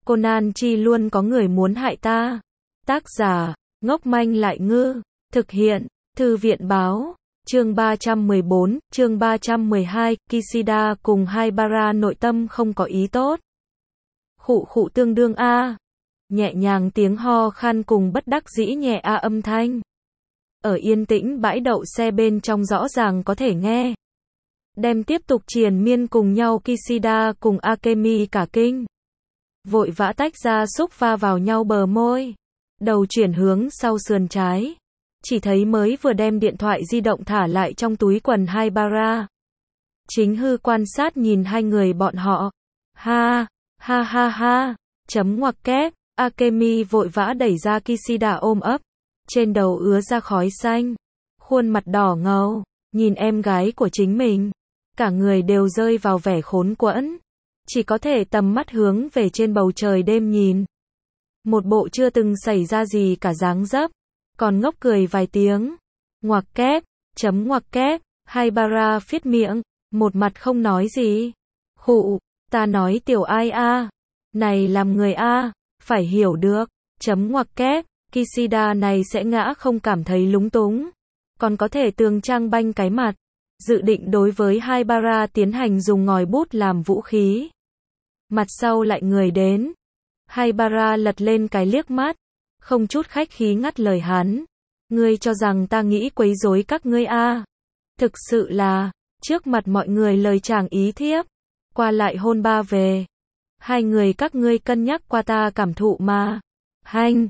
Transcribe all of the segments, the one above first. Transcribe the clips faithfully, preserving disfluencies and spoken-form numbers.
Conan chi luôn có người muốn hại ta. Tác giả, ngốc manh lại ngư. Thực hiện, Thư viện báo. Chương ba trăm mười bốn, chương ba trăm mười hai, Kishida cùng Haibara nội tâm không có ý tốt. Khụ khụ tương đương a. Nhẹ nhàng tiếng ho khan cùng bất đắc dĩ nhẹ a âm thanh. Ở yên tĩnh bãi đậu xe bên trong rõ ràng có thể nghe. Đem tiếp tục triền miên cùng nhau Kishida cùng Akemi cả kinh. Vội vã tách ra xúc va vào nhau bờ môi. Đầu chuyển hướng sau sườn trái. Chỉ thấy mới vừa đem điện thoại di động thả lại trong túi quần Haibara. Chính hư quan sát nhìn hai người bọn họ. Ha, ha ha ha, chấm ngoặc kép, Akemi vội vã đẩy ra Kishida ôm ấp. Trên đầu ứa ra khói xanh. Khuôn mặt đỏ ngầu, nhìn em gái của chính mình. Cả người đều rơi vào vẻ khốn quẫn. Chỉ có thể tầm mắt hướng về trên bầu trời đêm nhìn. Một bộ chưa từng xảy ra gì cả dáng dấp. Còn ngốc cười vài tiếng. Ngoặc kép, chấm ngoặc kép, Haibara phiết miệng, một mặt không nói gì. Khụ, ta nói tiểu ai a, này làm người a, phải hiểu được, chấm ngoặc kép, Kishida này sẽ ngã không cảm thấy lúng túng. Còn có thể tường trang banh cái mặt. Dự định đối với Haibara tiến hành dùng ngòi bút làm vũ khí. Mặt sau lại người đến. Haibara lật lên cái liếc mắt. Không chút khách khí ngắt lời hắn. Ngươi cho rằng ta nghĩ quấy rối các ngươi a? Thực sự là, trước mặt mọi người lời chàng ý thiếp. Qua lại hôn ba về. Hai người các ngươi cân nhắc qua ta cảm thụ mà. Hanh.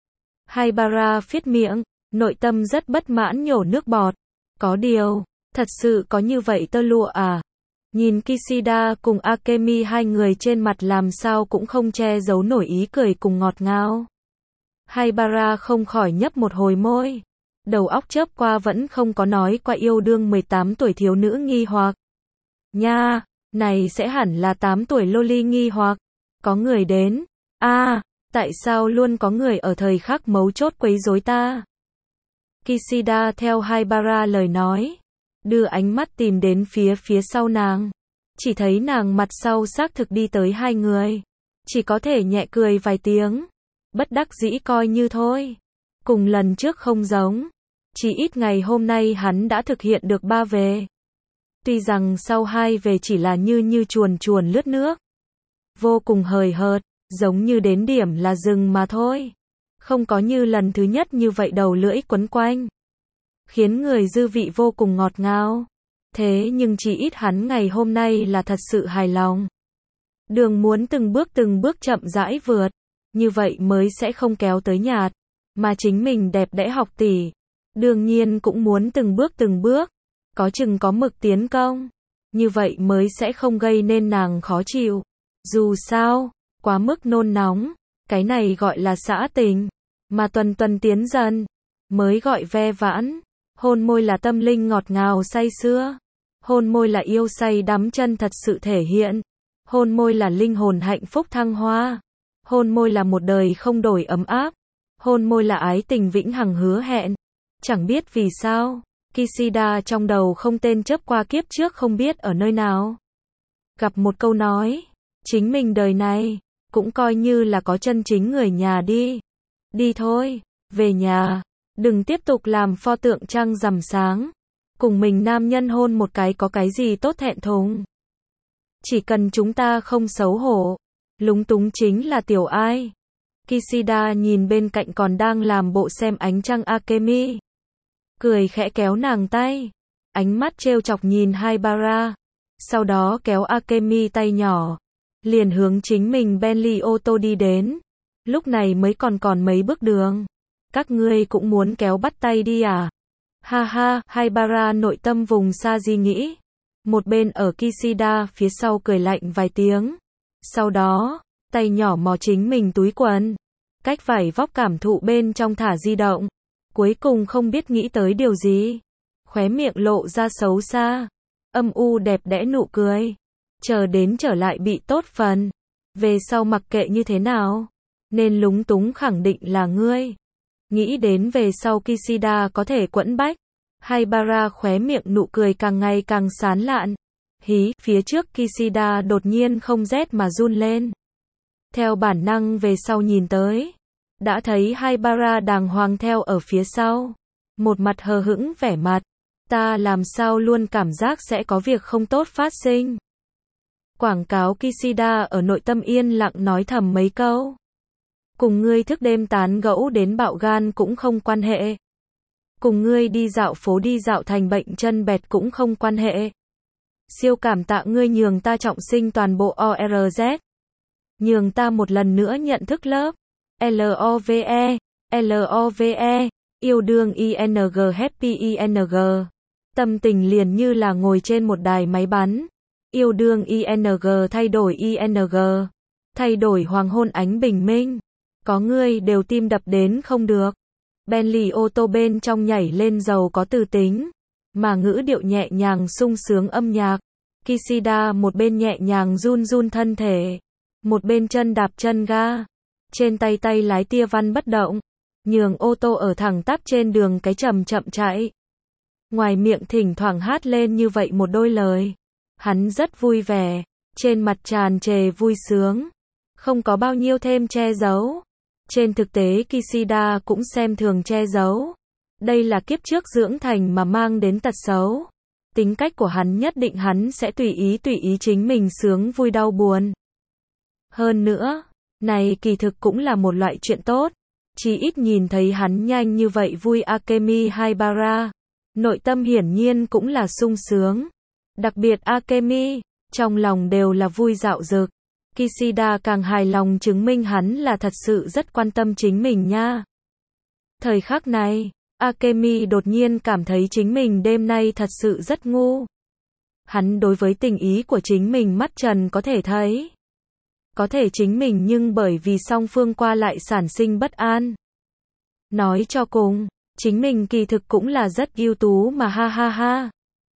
Haibara phiết miệng, nội tâm rất bất mãn nhổ nước bọt. Có điều, thật sự có như vậy tơ lụa à? Nhìn Kishida cùng Akemi hai người trên mặt làm sao cũng không che giấu nổi ý cười cùng ngọt ngào. Haibara không khỏi nhấp một hồi môi. Đầu óc chớp qua vẫn không có nói qua yêu đương mười tám tuổi thiếu nữ nghi hoặc. Nha, này sẽ hẳn là tám tuổi loli nghi hoặc. Có người đến. A, tại sao luôn có người ở thời khắc mấu chốt quấy rối ta? Kishida theo Haibara lời nói. Đưa ánh mắt tìm đến phía phía sau nàng. Chỉ thấy nàng mặt sau xác thực đi tới hai người. Chỉ có thể nhẹ cười vài tiếng. Bất đắc dĩ coi như thôi. Cùng lần trước không giống. Chỉ ít ngày hôm nay hắn đã thực hiện được ba về. Tuy rằng sau hai về chỉ là như như chuồn chuồn lướt nước. Vô cùng hời hợt, giống như đến điểm là dừng mà thôi. Không có như lần thứ nhất như vậy đầu lưỡi quấn quanh. Khiến người dư vị vô cùng ngọt ngào. Thế nhưng chỉ ít hắn ngày hôm nay là thật sự hài lòng. Đường muốn từng bước từng bước chậm rãi vượt. Như vậy mới sẽ không kéo tới nhạt. Mà chính mình đẹp đẽ học tỷ. Đương nhiên cũng muốn từng bước từng bước. Có chừng có mực tiến công. Như vậy mới sẽ không gây nên nàng khó chịu. Dù sao, quá mức nôn nóng. Cái này gọi là xã tình. Mà tuần tuần tiến dần. Mới gọi ve vãn. Hôn môi là tâm linh ngọt ngào say sưa. Hôn môi là yêu say đắm chân thật sự thể hiện. Hôn môi là linh hồn hạnh phúc thăng hoa. Hôn môi là một đời không đổi ấm áp. Hôn môi là ái tình vĩnh hằng hứa hẹn. Chẳng biết vì sao, Kishida trong đầu không tên chớp qua kiếp trước không biết ở nơi nào. Gặp một câu nói, chính mình đời này, cũng coi như là có chân chính người nhà đi. Đi thôi, về nhà, đừng tiếp tục làm pho tượng trăng rằm sáng. Cùng mình nam nhân hôn một cái có cái gì tốt thẹn thùng. Chỉ cần chúng ta không xấu hổ. Lúng túng chính là tiểu ai. Kishida nhìn bên cạnh còn đang làm bộ xem ánh trăng Akemi. Cười khẽ kéo nàng tay. Ánh mắt trêu chọc nhìn Haibara. Sau đó kéo Akemi tay nhỏ. Liền hướng chính mình Bentley ô tô đi đến. Lúc này mới còn còn mấy bước đường. Các ngươi cũng muốn kéo bắt tay đi à? Ha ha, Haibara nội tâm vùng xa di nghĩ. Một bên ở Kishida phía sau cười lạnh vài tiếng. Sau đó, tay nhỏ mò chính mình túi quần. Cách vải vóc cảm thụ bên trong thả di động. Cuối cùng không biết nghĩ tới điều gì. Khóe miệng lộ ra xấu xa. Âm u đẹp đẽ nụ cười. Chờ đến trở lại bị tốt phần. Về sau mặc kệ như thế nào. Nên lúng túng khẳng định là ngươi. Nghĩ đến về sau Kishida có thể quẫn bách. Haibara khóe miệng nụ cười càng ngày càng sán lạn. Hí, phía trước Kishida đột nhiên không rét mà run lên. Theo bản năng về sau nhìn tới. Đã thấy Haibara đàng hoàng theo ở phía sau. Một mặt hờ hững vẻ mặt. Ta làm sao luôn cảm giác sẽ có việc không tốt phát sinh. Quảng cáo Kishida ở nội tâm yên lặng nói thầm mấy câu. Cùng ngươi thức đêm tán gẫu đến bạo gan cũng không quan hệ. Cùng ngươi đi dạo phố đi dạo thành bệnh chân bẹt cũng không quan hệ. Siêu cảm tạ ngươi nhường ta trọng sinh toàn bộ o rờ dét. Nhường ta một lần nữa nhận thức lớp. Love, Love, yêu đương ing happy ing. Tâm tình liền như là ngồi trên một đài máy bắn. Yêu đương ing thay đổi ing. Thay đổi hoàng hôn ánh bình minh. Có ngươi đều tim đập đến không được. Bentley ô tô bên trong nhảy lên dầu có từ tính. Mà ngữ điệu nhẹ nhàng sung sướng âm nhạc. Kishida một bên nhẹ nhàng run run thân thể. Một bên chân đạp chân ga. Trên tay tay lái tia văn bất động. Nhường ô tô ở thẳng tắp trên đường cái chậm chậm chạy. Ngoài miệng thỉnh thoảng hát lên như vậy một đôi lời. Hắn rất vui vẻ. Trên mặt tràn trề vui sướng. Không có bao nhiêu thêm che giấu. Trên thực tế Kishida cũng xem thường che giấu. Đây là kiếp trước dưỡng thành mà mang đến tật xấu. Tính cách của hắn nhất định hắn sẽ tùy ý tùy ý chính mình sướng vui đau buồn. Hơn nữa, này kỳ thực cũng là một loại chuyện tốt. Chỉ ít nhìn thấy hắn nhanh như vậy vui Akemi Haibara. Nội tâm hiển nhiên cũng là sung sướng. Đặc biệt Akemi, trong lòng đều là vui dạo dực. Kishida càng hài lòng chứng minh hắn là thật sự rất quan tâm chính mình nha. Thời khắc này, Akemi đột nhiên cảm thấy chính mình đêm nay thật sự rất ngu. Hắn đối với tình ý của chính mình mắt trần có thể thấy. Có thể chính mình nhưng bởi vì song phương qua lại sản sinh bất an. Nói cho cùng, chính mình kỳ thực cũng là rất ưu tú mà ha ha ha.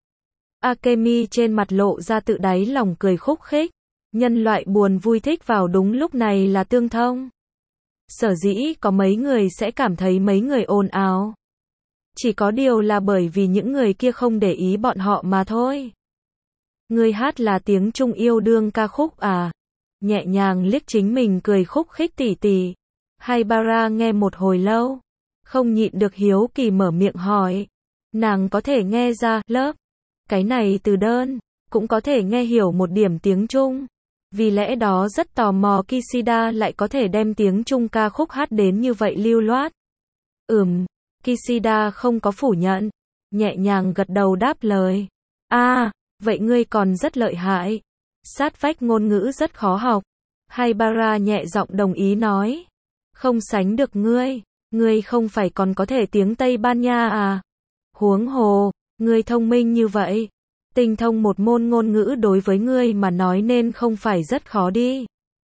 Akemi trên mặt lộ ra tự đáy lòng cười khúc khích. Nhân loại buồn vui thích vào đúng lúc này là tương thông. Sở dĩ có mấy người sẽ cảm thấy mấy người ồn ào. Chỉ có điều là bởi vì những người kia không để ý bọn họ mà thôi. Người hát là tiếng Trung yêu đương ca khúc à? Nhẹ nhàng liếc chính mình cười khúc khích tỉ tỉ. Haibara nghe một hồi lâu. Không nhịn được hiếu kỳ mở miệng hỏi. Nàng có thể nghe ra lớp. Cái này từ đơn. Cũng có thể nghe hiểu một điểm tiếng Trung. Vì lẽ đó rất tò mò Kishida lại có thể đem tiếng Trung ca khúc hát đến như vậy lưu loát. Ừm, Kishida không có phủ nhận. Nhẹ nhàng gật đầu đáp lời. À, vậy ngươi còn rất lợi hại. Sát vách ngôn ngữ rất khó học. Haibara nhẹ giọng đồng ý nói. Không sánh được ngươi. Ngươi không phải còn có thể tiếng Tây Ban Nha à? Huống hồ, ngươi thông minh như vậy. Tinh thông một môn ngôn ngữ đối với ngươi mà nói nên không phải rất khó đi.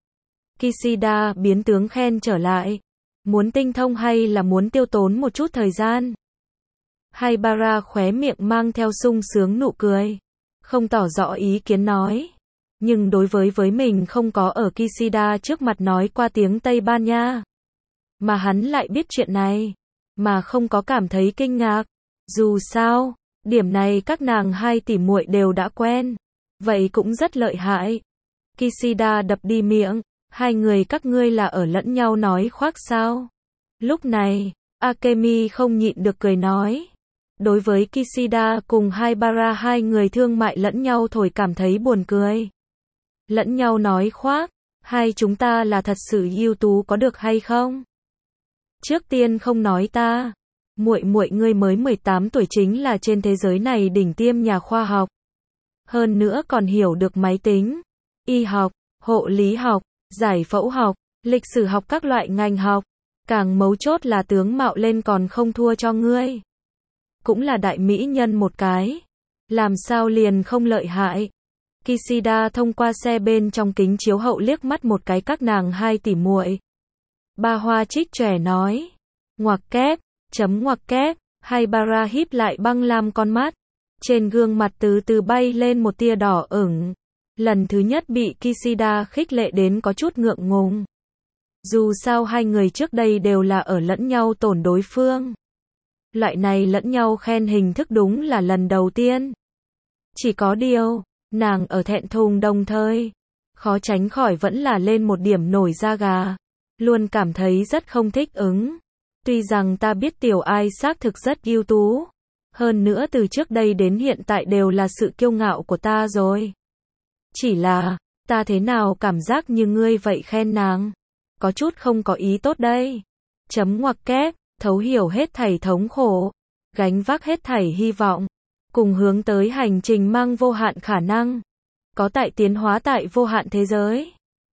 Kishida biến tướng khen trở lại. Muốn tinh thông hay là muốn tiêu tốn một chút thời gian? Haibara khóe miệng mang theo sung sướng nụ cười. Không tỏ rõ ý kiến nói. Nhưng đối với với mình không có ở Kishida trước mặt nói qua tiếng Tây Ban Nha. Mà hắn lại biết chuyện này. Mà không có cảm thấy kinh ngạc. Dù sao, điểm này các nàng hai tỷ muội đều đã quen. Vậy cũng rất lợi hại. Kishida đập đi miệng. Hai người các ngươi là ở lẫn nhau nói khoác sao? Lúc này, Akemi không nhịn được cười nói. Đối với Kishida cùng Haibara hai người thương mại lẫn nhau thổi cảm thấy buồn cười. Lẫn nhau nói khoác. Hai chúng ta là thật sự ưu tú có được hay không? Trước tiên không nói ta. Muội muội ngươi mới mười tám tuổi chính là trên thế giới này đỉnh tiêm nhà khoa học. Hơn nữa còn hiểu được máy tính, y học, hộ lý học, giải phẫu học, lịch sử học các loại ngành học. Càng mấu chốt là tướng mạo lên còn không thua cho ngươi. Cũng là đại mỹ nhân một cái. Làm sao liền không lợi hại. Kishida thông qua xe bên trong kính chiếu hậu liếc mắt một cái các nàng hai tỷ muội. Ba hoa trích trẻ nói. Ngoặc kép, chấm ngoặc kép, Haibara híp lại băng lam con mắt. Trên gương mặt từ từ bay lên một tia đỏ ửng. Lần thứ nhất bị Kishida khích lệ đến có chút ngượng ngùng. Dù sao hai người trước đây đều là ở lẫn nhau tổn đối phương. Loại này lẫn nhau khen hình thức đúng là lần đầu tiên. Chỉ có điều, nàng ở thẹn thùng đồng thời. khó tránh khỏi vẫn là lên một điểm nổi da gà. Luôn cảm thấy rất không thích ứng. Tuy rằng ta biết Tiểu Ai xác thực rất ưu tú. Hơn nữa từ trước đây đến hiện tại đều là sự kiêu ngạo của ta rồi. Chỉ là, ta thế nào cảm giác như ngươi vậy khen nàng. Có chút không có ý tốt đây. Chấm ngoặc kép, thấu hiểu hết thảy thống khổ. Gánh vác hết thảy hy vọng. Cùng hướng tới hành trình mang vô hạn khả năng. Có tại tiến hóa tại vô hạn thế giới.